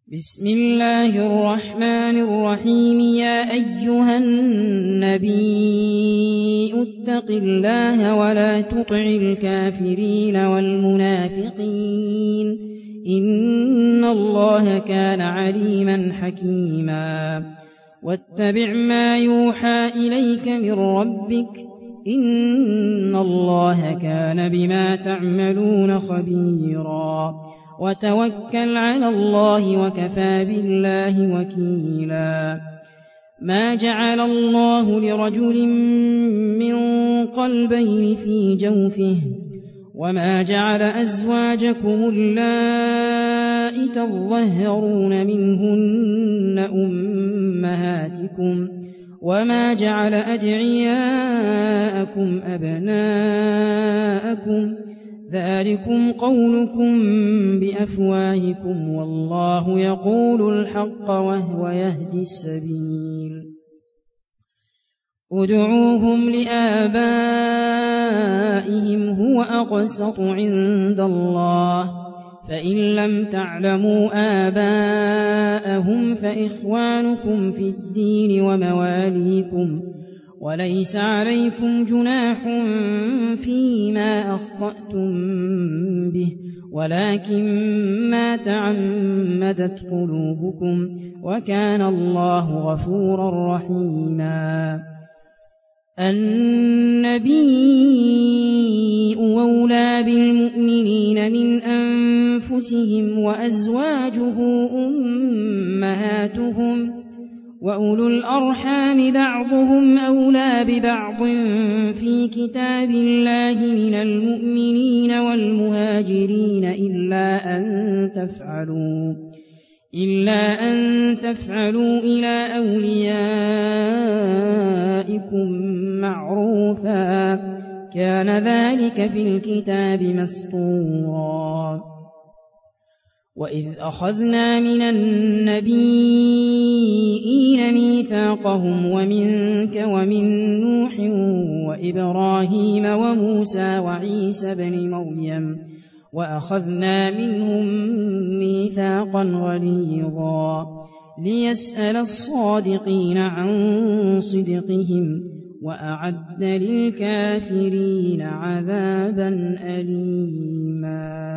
بسم الله الرحمن الرحيم. يا أيها النبي اتق الله ولا تطع الكافرين والمنافقين إن الله كان عليما حكيما. واتبع ما يوحى إليك من ربك إن الله كان بما تعملون خبيرا. وتوكل على الله وكفى بالله وكيلا. ما جعل الله لرجل من قلبين في جوفه وما جعل أزواجكم اللائي تظهرون منهن أمهاتكم وما جعل أدعياءكم أبناءكم ذلكم قولكم بأفواهكم والله يقول الحق وهو يهدي السبيل. ادعوهم لآبائهم هو أقسط عند الله فإن لم تعلموا آباءهم فإخوانكم في الدين ومواليكم وليس عليكم جناح فيما أخطأتم به ولكن ما تعمدت قلوبكم وكان الله غفورا رحيما. النبي أولى بالمؤمنين من أنفسهم وأزواجه أمهاتهم وأولو الأرحام بعضهم أولى ببعض في كتاب الله من المؤمنين والمهاجرين إلا أن تفعلوا إلى أوليائكم معروفا كان ذلك في الكتاب مسطورا. وإذ أخذنا من النبيين ميثاقهم ومنك ومن نوح وإبراهيم وموسى وعيسى بن مريم وأخذنا منهم ميثاقا غليظا ليسأل الصادقين عن صدقهم وأعد للكافرين عذابا أليما.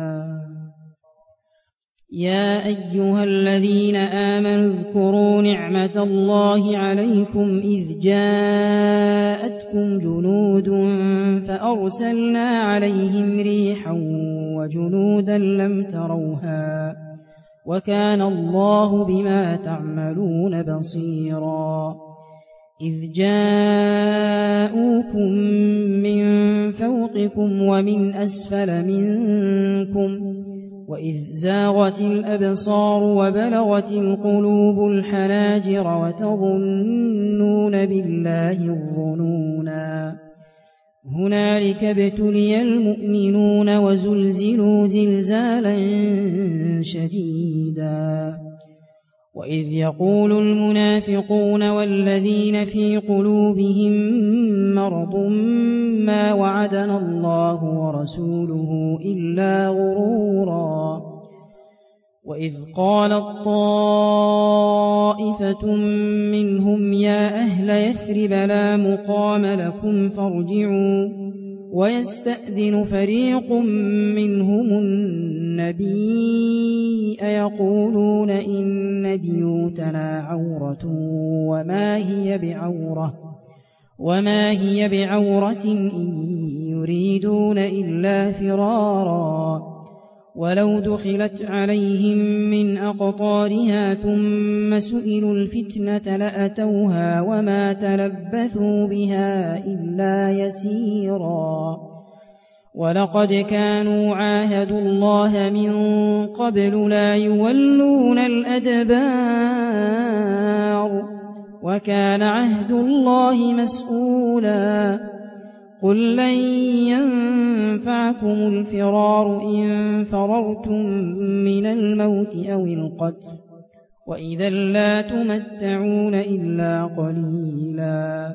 يا أيها الذين آمنوا اذكروا نعمة الله عليكم إذ جاءتكم جنود فأرسلنا عليهم ريحا وجنودا لم تروها وكان الله بما تعملون بصيرا. إذ جاءوكم من فوقكم ومن أسفل منكم وإذ زاغت الأبصار وبلغت القلوب الحناجر وتظنون بالله الظنونا هنالك ابتلي المؤمنون وزلزلوا زلزالا شديدا. وإذ يقول المنافقون والذين في قلوبهم مرض ما وعدنا الله ورسوله إلا غرورا. وإذ قالت طائفة منهم يا أهل يثرب لا مقام لكم فارجعوا ويستأذن فريق منهم النبي يقولون إن بيوتنا عورة وما هي بعورة إن يريدون إلا فرارا ولو دخلت عليهم من أقطارها ثم سئلوا الفتنة لأتوها وما تلبثوا بها إلا يسيرا. ولقد كانوا عاهدوا الله من قبل لا يولون الأدبار وكان عهد الله مسؤولا. قل لن ينفعكم الفرار إن فررتم من الموت أو القتل وإذا لا تمتعون إلا قليلا.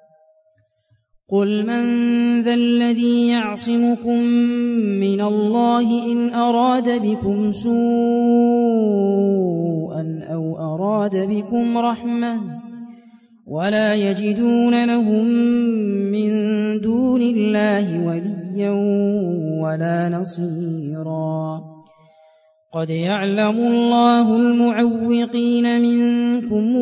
قل من ذا الذي يعصمكم من الله إن أراد بكم سوءا أراد بكم رحمة ولا يجدون لهم من دون الله وليا ولا نصيرا قد يعلم الله المعوقين منكم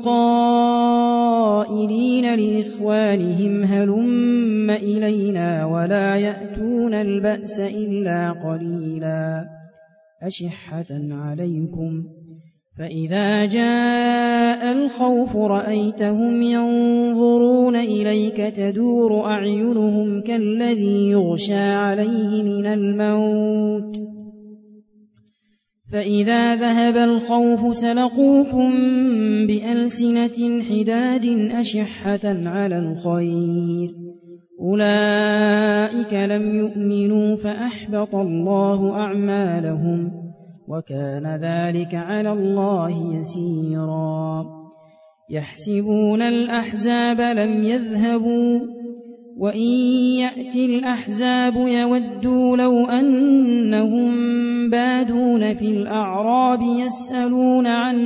والقائلين لإخوانهم هلم إلينا ولا يأتون البأس إلا قليلا أشحة عليكم فإذا جاء الخوف رأيتهم ينظرون إليك تدور أعينهم كالذي يغشى عليه من الموت فإذا ذهب الخوف سلقوكم بألسنة حداد أشحة على الخير أولئك لم يؤمنوا فأحبط الله أعمالهم وكان ذلك على الله يسيرا يحسبون الأحزاب لم يذهبوا وإن يأتي الأحزاب يودوا لو أنهم بادون في الأعراب يسألون عن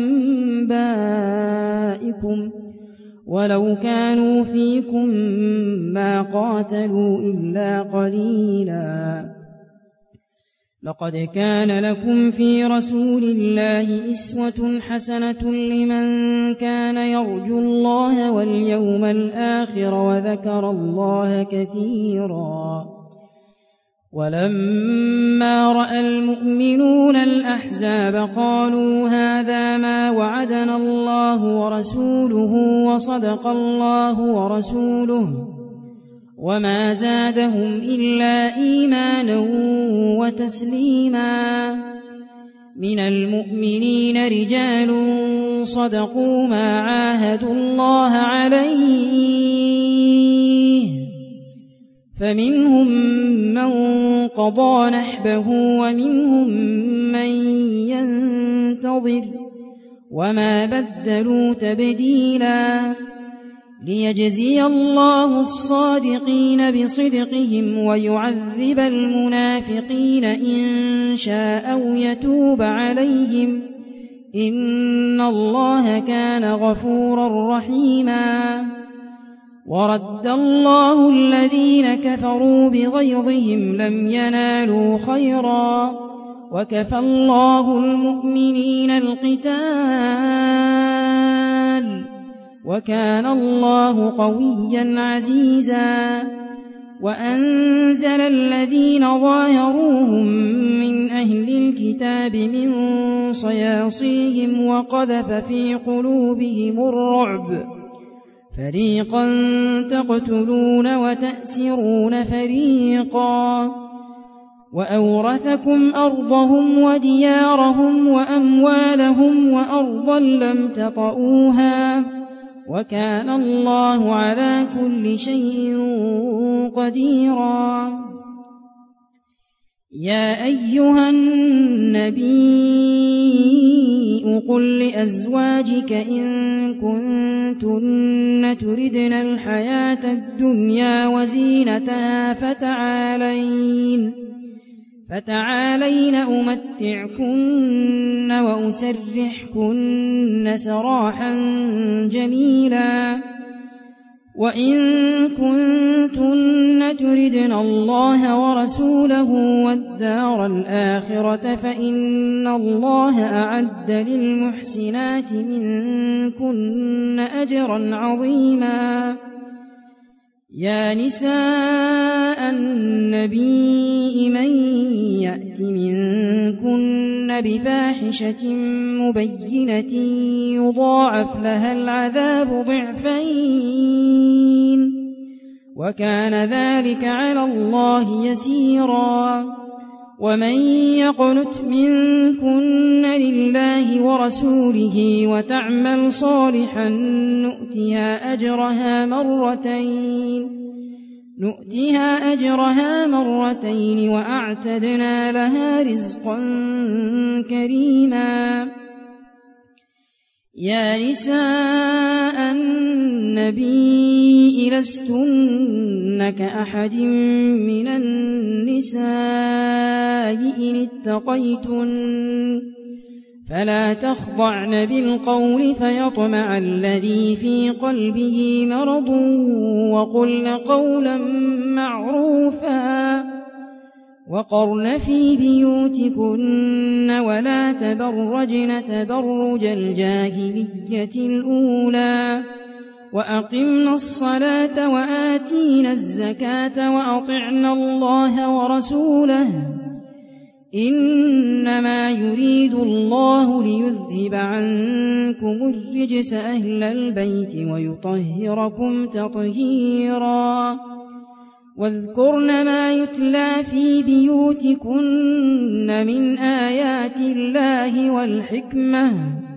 أنبائكم ولو كانوا فيكم ما قاتلوا إلا قليلا لقد كان لكم في رسول الله أسوة حسنة لمن كان يرجو الله واليوم الآخر وذكر الله كثيرا ولما رأى المؤمنون الأحزاب قالوا هذا ما وعدنا الله ورسوله وصدق الله ورسوله وما زادهم إلا إيمانا وتسليما من المؤمنين رجال صدقوا ما عاهدوا الله عليه فمنهم من قضى نحبه ومنهم من ينتظر وما بدلوا تبديلا ليجزي الله الصادقين بصدقهم ويعذب المنافقين إن شاء أو يتوب عليهم إن الله كان غفورا رحيما ورد الله الذين كفروا بغيظهم لم ينالوا خيرا وكفى الله المؤمنين القتال وكان الله قويا عزيزا وأنزل الذين ظاهروهم من أهل الكتاب من صياصيهم وقذف في قلوبهم الرعب فريقا تقتلون وتأسرون فريقا وأورثكم أرضهم وديارهم وأموالهم وأرضا لم تطئوها وكان الله على كل شيء قديرا يا أيها النبي قل لأزواجك إن كنتن تردن الحياة الدنيا وزينتها فتعالين أمتعكن وأسرحكن سراحا جميلا وإن كنتن تردن الله ورسوله والدار الآخرة فإن الله أعد للمحسنات منكن أجرا عظيما يا نساء النبي من يأت منكن بفاحشة مبينة يضاعف لها العذاب ضعفين وكان ذلك على الله يسيرا ومن يقنت منكن لله ورسوله وتعمل صالحا نؤتها أجرها مرتين وأعتدنا لها رزقا كريما يا نساء النبي لستن كأحد من النساء إن اتقيتن فلا تخضعن بالقول فيطمع الذي في قلبه مرض وقلن قولا معروفا وقرن في بيوتكن ولا تبرجن تبرج الجاهلية الأولى وأقمنا الصلاة وآتينا الزكاة وأطعنا الله ورسوله إنما يريد الله ليذهب عنكم الرجس أهل البيت ويطهركم تطهيرا واذكرن ما يتلى في بيوتكن من آيات الله والحكمة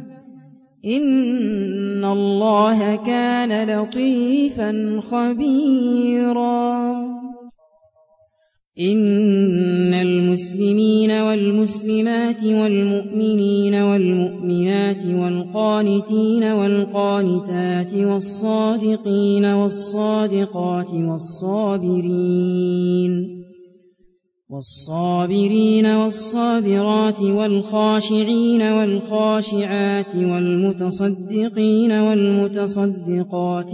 إن الله كان لطيفا خبيرا إن المسلمين والمسلمات والمؤمنين والمؤمنات والقانتين والقانتات والصادقين والصادقات والصابرين والصابرات والخاشعين والخاشعات والمتصدقين والمتصدقات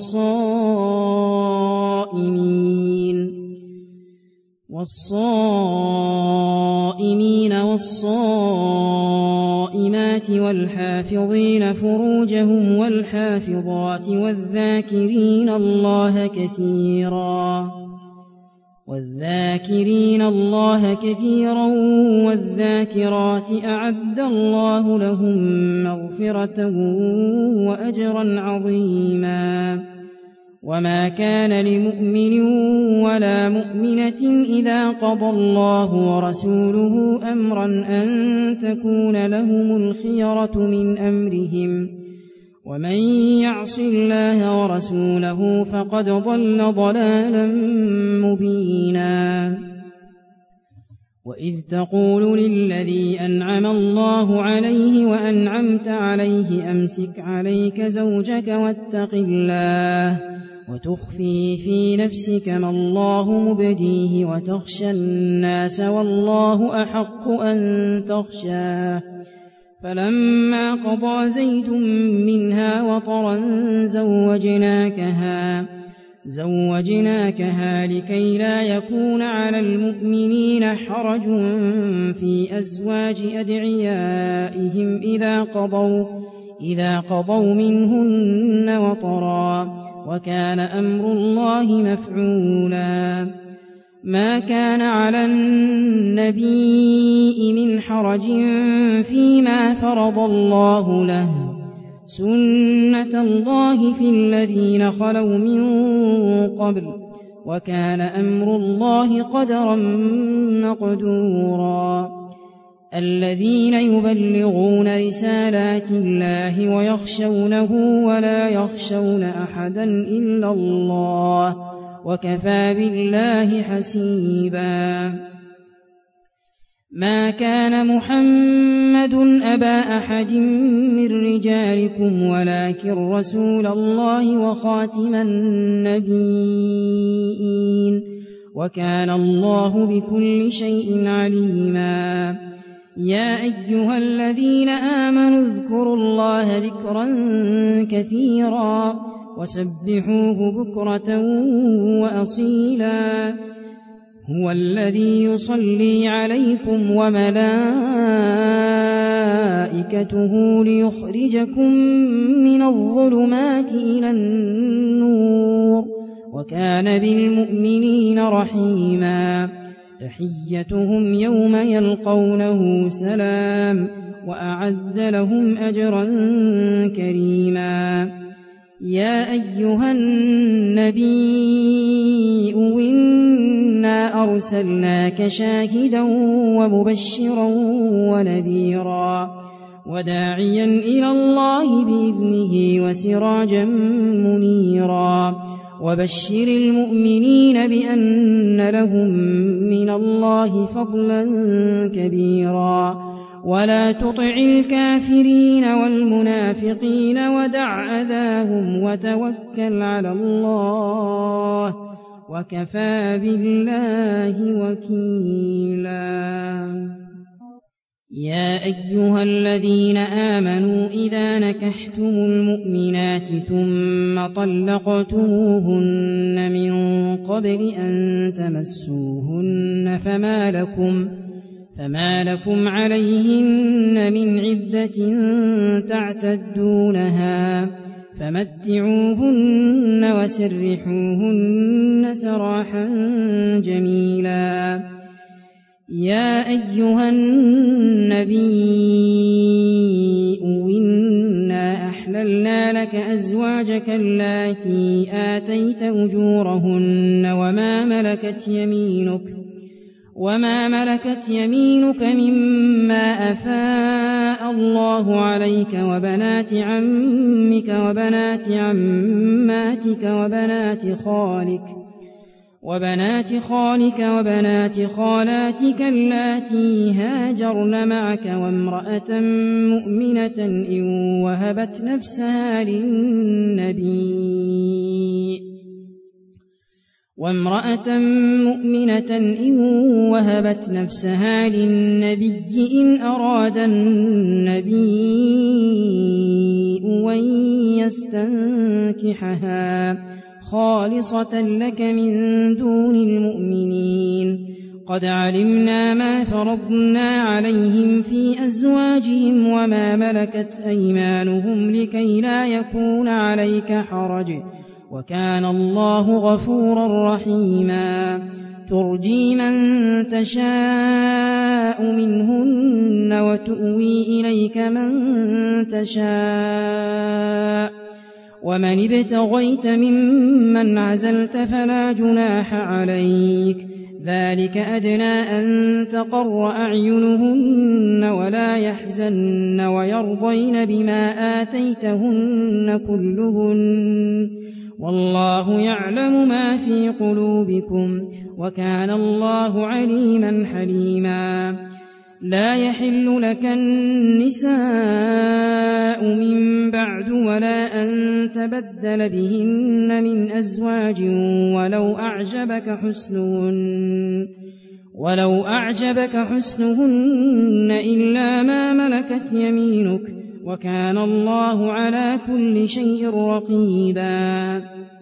والصائمين والصائمات والحافظين فروجهم والحافظات والذاكرين الله كثيرا والذاكرات أعد الله لهم مغفرة وأجرا عظيما وما كان لمؤمن ولا مؤمنة إذا قضى الله ورسوله أمرا أن تكون لهم الخيرة من أمرهم ومن يعص الله ورسوله فقد ضل ضلالا مبينا وإذ تقول للذي أنعم الله عليه وأنعمت عليه أمسك عليك زوجك واتق الله وتخفي في نفسك ما الله مبديه وتخشى الناس والله أحق أن تخشاه فلما قضى زيد منها وطرا زوجناكها لكي لا يكون على المؤمنين حرج في أزواج أدعيائهم إذا قضوا منهن وطرا وكان أمر الله مفعولا ما كان على النبي من حرج فيما فرض الله له سنة الله في الذين خلوا من قبل وكان أمر الله قدرا مقدورا الذين يبلغون رسالات الله ويخشونه ولا يخشون أحدا إلا الله وكفى بالله حسيبا ما كان محمد أبا أحد من رجالكم ولكن رسول الله وخاتم النبيين وكان الله بكل شيء عليما يا أيها الذين آمنوا اذكروا الله ذكرا كثيرا وسبحوه بكرة وأصيلا هو الذي يصلي عليكم وملائكته ليخرجكم من الظلمات إلى النور وكان بالمؤمنين رحيما تحيتهم يوم يلقونه سلام وأعد لهم أجرا كريما يا أيها النبي إنا أرسلناك شاهدا ومبشرا ونذيرا وداعيا إلى الله بإذنه وسراجا منيرا وبشر المؤمنين بأن لهم من الله فضلا كبيرا ولا تطع الكافرين والمنافقين ودع أذاهم وتوكل على الله وكفى بالله وكيلا يا أيها الذين آمنوا إذا نكحتم المؤمنات ثم طلقتموهن من قبل أن تمسوهن فما لكم عليهن من عدة تعتدونها فمتعوهن وسرحوهن سراحا جميلا. يا أيها النبي إنا أحللنا لك أزواجك اللاتي آتيت أجورهن وما ملكت يمينك مما أفاء الله عليك وبنات عمك وبنات عماتك وبنات خالك وبنات خالاتك اللاتي هاجرن معك وامرأة مؤمنة إن وهبت نفسها للنبي إن أراد النبي أن يستنكحها خالصة لك من دون المؤمنين. قد علمنا ما فرضنا عليهم في أزواجهم وما ملكت أيمانهم لكي لا يكون عليك حرج وكان الله غفورا رحيما. ترجي من تشاء منهن وتؤوي إليك من تشاء ومن ابتغيت ممن عزلت فلا جناح عليك. ذلك أدنى أن تقر أعينهن ولا يحزن ويرضين بما آتيتهن كلهن والله يعلم ما في قلوبكم وكان الله عليما حليما. لا يحل لك النساء من بعد ولا أن تبدل بهن من أزواج ولو أعجبك حسنهن إلا ما ملكت يمينك وكان الله على كل شيء رقيبا.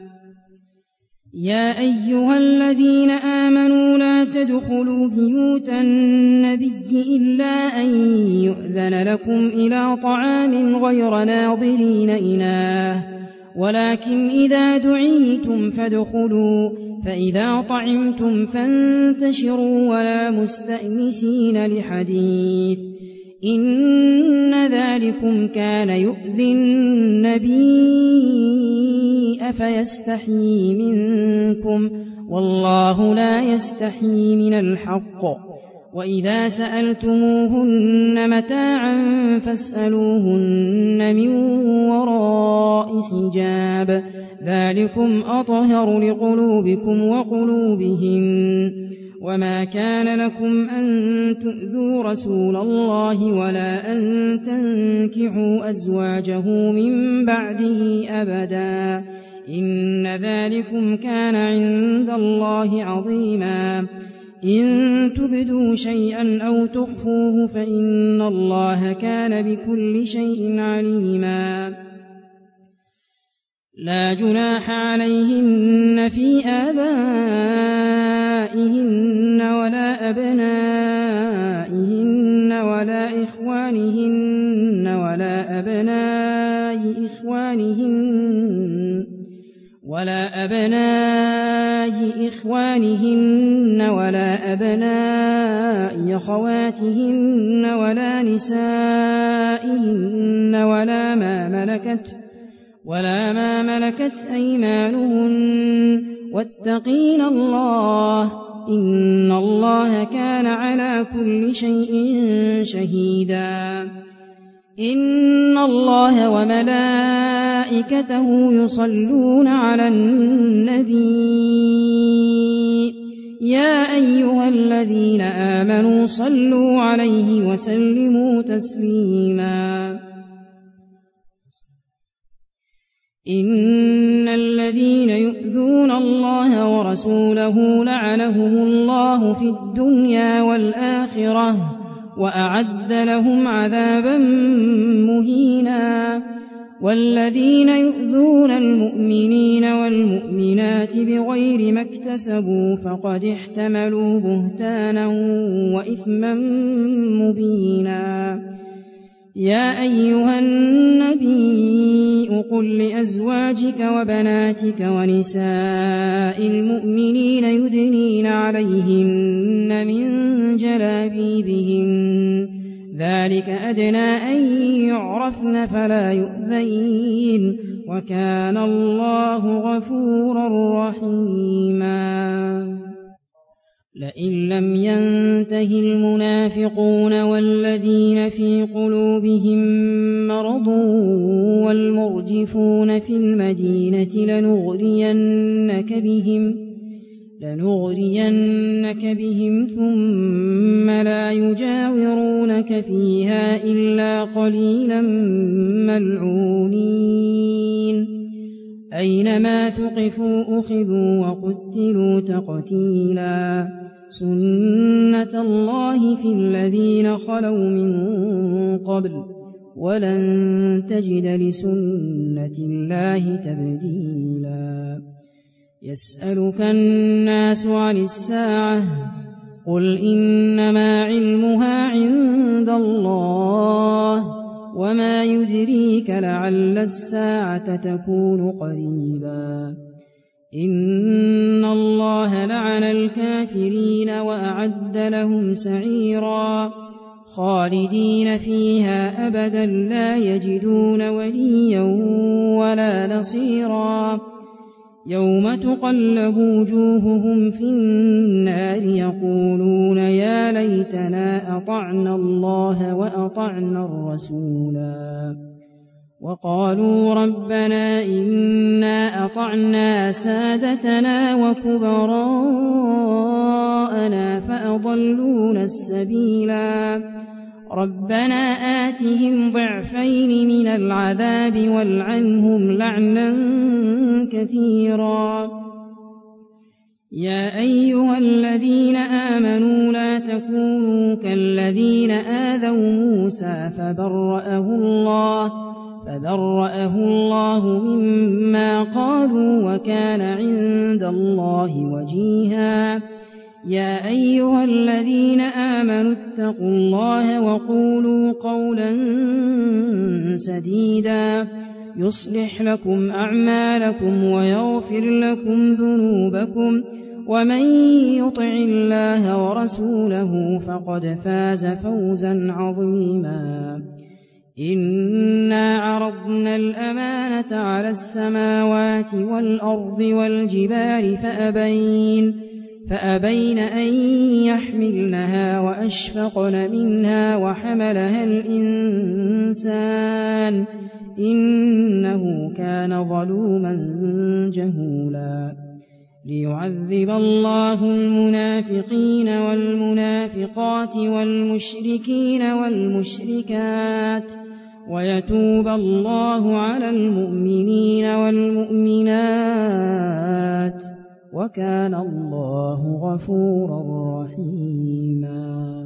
يا أيها الذين آمنوا لا تدخلوا بيوت النبي إلا أن يؤذن لكم إلى طعام غير ناظرين إناه ولكن إذا دعيتم فادخلوا فإذا طعمتم فانتشروا ولا مستأنسين لحديث إن ذلكم كان يؤذي النبي فيستحيي منكم والله لا يستحيي من الحق. وإذا سألتموهن متاعا فاسألوهن من وراء حجاب ذلكم أطهر لقلوبكم وقلوبهن. وما كان لكم أن تؤذوا رسول الله ولا أن تنكحوا أزواجه من بعده أبدا إن ذلكم كان عند الله عظيما. إن تبدوا شيئا أو تخفوه فإن الله كان بكل شيء عليما. لا جناح عليهن في آبائهن ولا أبنائهن ولا إخوانهن ولا أبناء إخوانهن ولا أبناء أخواتهن ولا نسائهن ولا ما ملكت أيمانهن واتقين الله إن الله كان على كل شيء شهيدا. إن الله وملائكته يصلون على النبي يا أيها الذين آمنوا صلوا عليه وسلموا تسليما. إن الذين يؤذون الله ورسوله لعنهم الله في الدنيا والآخرة وأعد لهم عذابا مهينا. والذين يؤذون المؤمنين والمؤمنات بغير ما اكتسبوا فقد احتملوا بهتانا وإثما مبينا. يا أيها النبي قل لأزواجك وبناتك ونساء المؤمنين يدنين عليهن من جلابيبهن ذلك أدنى أن يعرفن فلا يؤذين وكان الله غفورا رحيما. لئن لم ينته المنافقون والذين في قلوبهم مرض والمرجفون في المدينة لنغرينك بهم ثم لا يجاورونك فيها إلا قليلا ملعونين أينما ثقفوا أخذوا وقتلوا تقتيلا. سنة الله في الذين خلوا من قبل ولن تجد لسنة الله تبديلا. يسألك الناس عن الساعة قل إنما علمها عند الله وما يدريك لعل الساعة تكون قريبا. إن الله لعن الكافرين وأعد لهم سعيرا خالدين فيها أبدا لا يجدون وليا ولا نصيرا. يوم تقلب وجوههم في النار يقولون يا ليتنا أطعنا الله وأطعنا الرسولا وقالوا ربنا إنا أطعنا سادتنا وكبراءنا فأضلونا السبيلا. ربنا آتهم ضعفين من العذاب والعنهم لعنا كثيرا. يا أيها الذين آمنوا لا تكونوا كالذين آذوا موسى فبرأه الله مما قالوا وكان عند الله وجيها. يا أيها الذين آمنوا اتقوا الله وقولوا قولا سديدا يصلح لكم أعمالكم ويغفر لكم ذنوبكم ومن يطع الله ورسوله فقد فاز فوزا عظيما. إنا عرضنا الأمانة على السماوات والأرض والجبال فأبين أن يحملنها وأشفقن منها وحملها الإنسان إنه كان ظلوما جهولا. ليعذب الله المنافقين والمنافقات والمشركين والمشركات ويتوب الله على المؤمنين والمؤمنات وكان الله غفورا رحيما.